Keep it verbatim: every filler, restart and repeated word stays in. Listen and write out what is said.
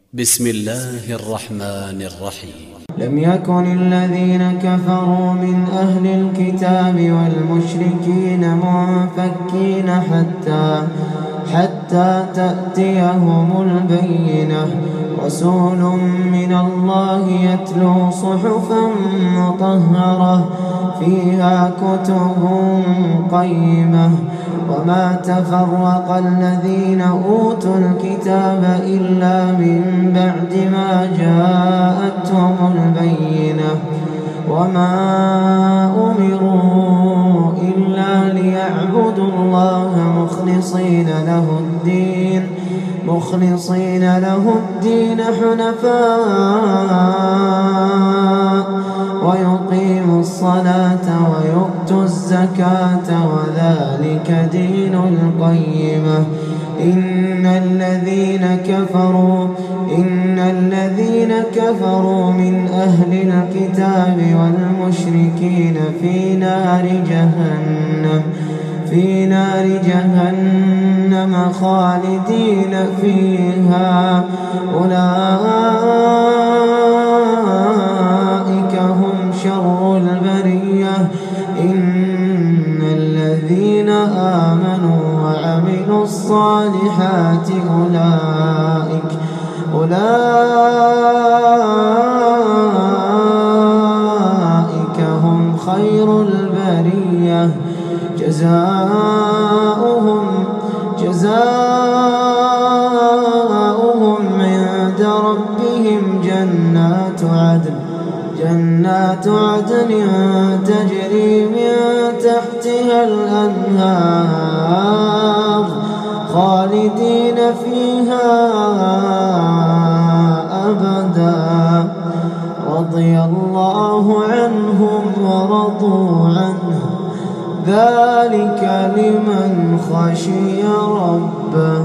بسم الله الرحمن الرحيم. لم يكن الذين كفروا من أهل الكتاب والمشركين منفكين حتى حتى تأتيهم البينة. رسول من الله يتلو صحفا مطهرة فيها كتب قيمة. وما تفرق الذين أوتوا الكتاب إلا من بعد ما جاءتهم البينة. وما أمروا إلا ليعبدوا الله مخلصين له الدين مخلصين له الدين حنفاء ويقيموا الصلاة ويؤتوا الزكاة وذلك دين القيمة. إن الذين كفروا إن الذين كفروا من أهل الكتاب والمشركين في نار جهنم في نار جهنم خالدين فيها. أولئك هم شر البرية. إن الذين آمنوا وعملوا الصالحات أولئك أولئك هم خير البرية. جزاؤهم جزاؤهم عند ربهم جنات عدن جنات عدن تجري من تحتها الأنهار خالدين فيها أبدا. رضي الله عنهم ورضوا عنه ذلك لمن خشي ربه.